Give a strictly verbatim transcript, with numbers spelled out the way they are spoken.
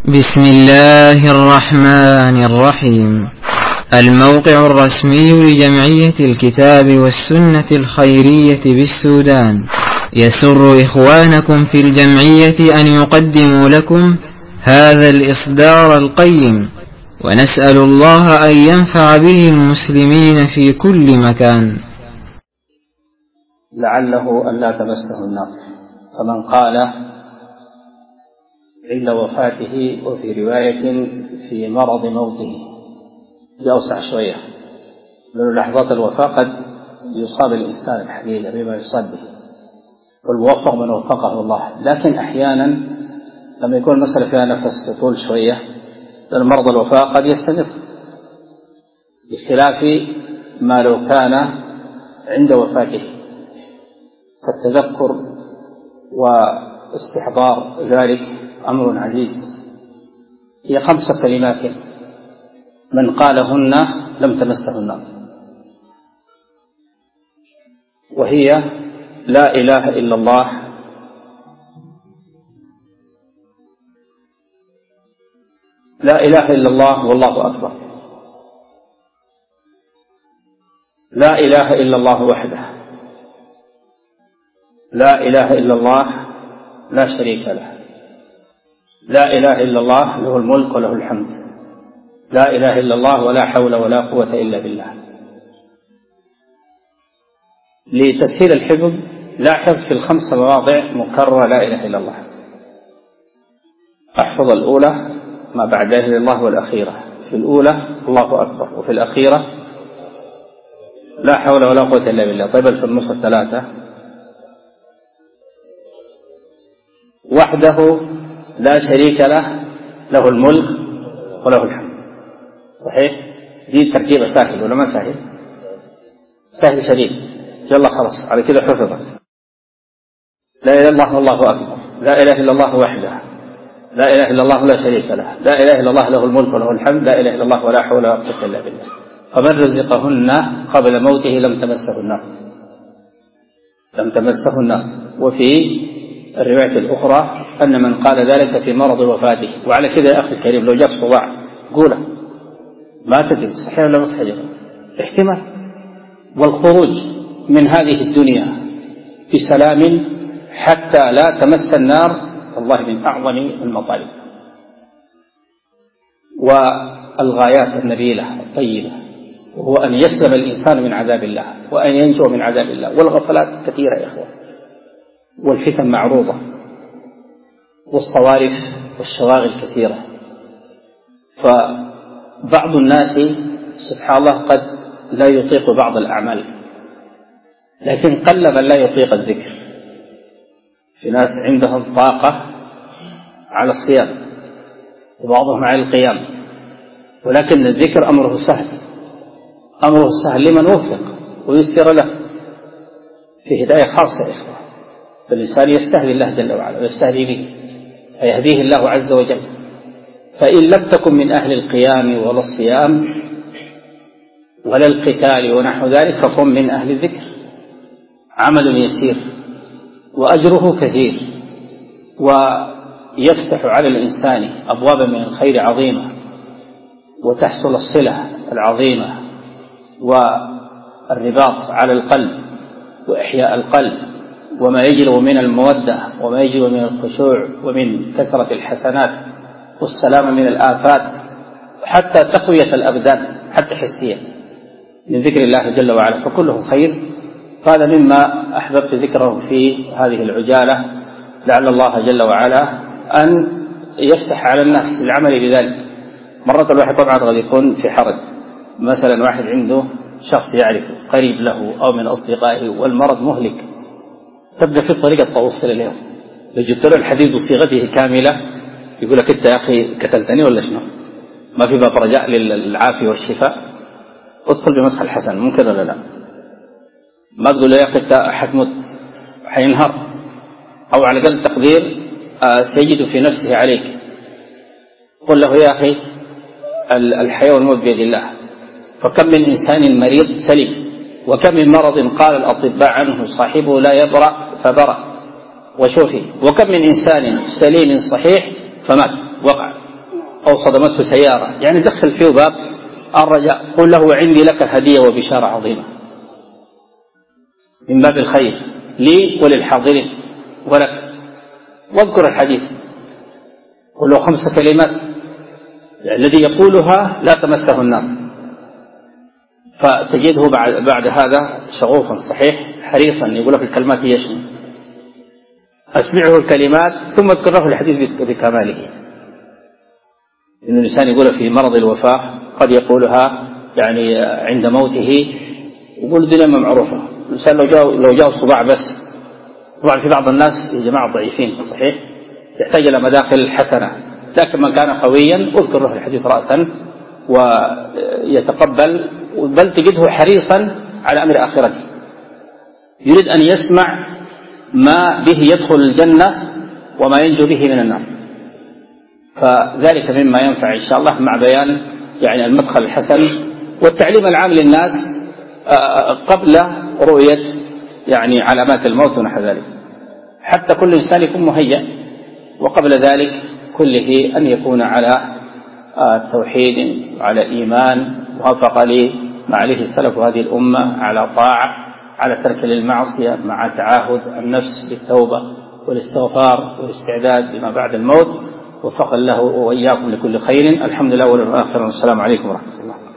بسم الله الرحمن الرحيم. الموقع الرسمي لجمعية الكتاب والسنة الخيرية بالسودان يسر إخوانكم في الجمعية أن يقدموا لكم هذا الإصدار القيم، ونسأل الله أن ينفع به المسلمين في كل مكان. لعله أن لا تمسه النار، فمن قال عند وفاته، وفي رواية في مرض موته بأوسع شوية، لأن لحظات الوفاة قد يصاب الإنسان الحقيقة بما يصاب به، والموفق من وفقه الله. لكن أحيانا لما يكون المسألة فيها نفس طول شوية، لأن مرض الوفاة قد يستمر، بخلاف ما لو كان عند وفاته، فالتذكر واستحضار ذلك أمر عزيز. هي خمس كلمات من قالهن لم تمسه النار، وهي لا إله إلا الله، لا إله إلا الله والله أكبر، لا إله إلا الله وحده، لا إله إلا الله لا شريك له، لا إله إلا الله له الملك وله الحمد، لا إله إلا الله ولا حول ولا قوة إلا بالله. لتسهيل الحفظ لاحظ في الخمس مواضع مكررة لا إله إلا الله، أحفظ الأولى ما بعد لا إله إلا الله، والأخيرة في الأولى الله أكبر، وفي الأخيرة لا حول ولا قوة إلا بالله. طيب في النص الثلاثة وحده لا شريك له له الملك وله الحمد. صحيح؟ دي تركيبة سهل ولا ما سهل؟ سهل شديد. يلا خلاص على كده حفظت. لا إله إلا الله والله أكبر، لا إله إلا الله وحده، لا إله إلا الله لا شريك له، لا إله إلا الله له الملك وله الحمد، لا إله إلا الله ولا حول ولا قوة إلا بالله. فمن رزقهن قبل موته لم تمسه النار، لم تمسه النار. وفي الرواية الأخرى أن من قال ذلك في مرض وفاته. وعلى كذا يا أخي الكريم لو جاك صداع قوله، ما تدري صحيح ولا مش صحيح، احتمال. والخروج من هذه الدنيا بسلام حتى لا تمس النار والله من أعظم المطالب والغايات النبيلة الطيبة، وهو أن يسلم الإنسان من عذاب الله وأن ينجو من عذاب الله. والغفلات كثيرة يا إخوة، والفتن معروضة، والصوارف والشواغل كثيرة. فبعض الناس سبحان الله قد لا يطيق بعض الأعمال، لكن قل من لا يطيق الذكر. في ناس عندهم طاقة على الصيام وبعضهم على القيام، ولكن الذكر أمره سهل، أمره سهل لمن وفق ويسر له، في هداية خاصة يا إخوة. فالإنسان يستهدي الله جل وعلا ويستهدي به فيهديه الله عز وجل. فإن لم تكن من أهل القيام ولا الصيام ولا القتال ونحو ذلك، فكن من أهل الذكر. عمل يسير وأجره كثير، ويفتح على الإنسان أبوابا من الخير عظيمة، وتحصل الصلة العظيمة والرباط على القلب وإحياء القلب، وما يجلب من المودة وما يجلب من الخشوع ومن كثرة الحسنات والسلام من الآفات، حتى تقوية الأبدان حتى حسيا من ذكر الله جل وعلا، فكله خير. هذا مما أحببت ذكره في هذه العجالة، لعل الله جل وعلا أن يفتح على الناس العمل بذلك. مرة الواحد طبعا قد يكون في حرج، مثلا واحد عنده شخص يعرفه قريب له أو من أصدقائه والمرض مهلك، تبدأ في طريقة توصل اليوم. لو جبت له الحديث بصيغته كاملة يقول لك أنت يا أخي قتلتني ولا شنو؟ ما في باب رجاء للعافية والشفاء؟ ادخل بمدخل حسن، ممكن ولا لا؟ ما تقول له يا أخي أنت حتموت حينهار، أو على قدر تقدير سيجد في نفسه عليك. قل له يا أخي الحياة والموت بيد الله، فكم من إنسان مريض سليم، وكم من مرض قال الأطباء عنه صاحبه لا يبرأ فبرأ وشوفي، وكم من إنسان سليم صحيح فمات وقع. أو صدمته سيارة، يعني دخل فيه باب الرجاء، قل له عندي لك هدية وبشارة عظيمة من باب الخير لي وللحاضرين ولك، واذكر الحديث. قل له خمس كلمات الذي يقولها لا تمسه النار، فتجده بعد, بعد هذا شغوفا صحيح حريصا يقول لك الكلمات هي شنو، أسمعه الكلمات ثم اذكر له الحديث بكماله. إن الإنسان يقول في مرض الوفاة قد يقولها يعني عند موته، يقول الدنيا معروفة. الإنسان لو جاء لو جاء الصداع بس، طبعا في بعض الناس يا جماعة ضعيفين صحيح يحتاج إلى مداخل حسنة، لكن من كان قويا اذكر له الحديث رأسا ويتقبل، بل تجده حريصا على أمر آخرته، يريد أن يسمع ما به يدخل الجنة وما ينجو به من النار. فذلك مما ينفع إن شاء الله مع بيان يعني المدخل الحسن والتعليم العام للناس قبل رؤية يعني علامات الموت ونحو ذلك، حتى كل إنسان يكون مهيأ، وقبل ذلك كله أن يكون على توحيد وعلى إيمان وافق لي ما عليه السلف هذه الأمة، على طاعة، على ترك للمعصية، مع تعاهد النفس بالتوبة والاستغفار والاستعداد لما بعد الموت. وفق الله وإياكم لكل خير. الحمد لله والآخر، والسلام عليكم ورحمة الله.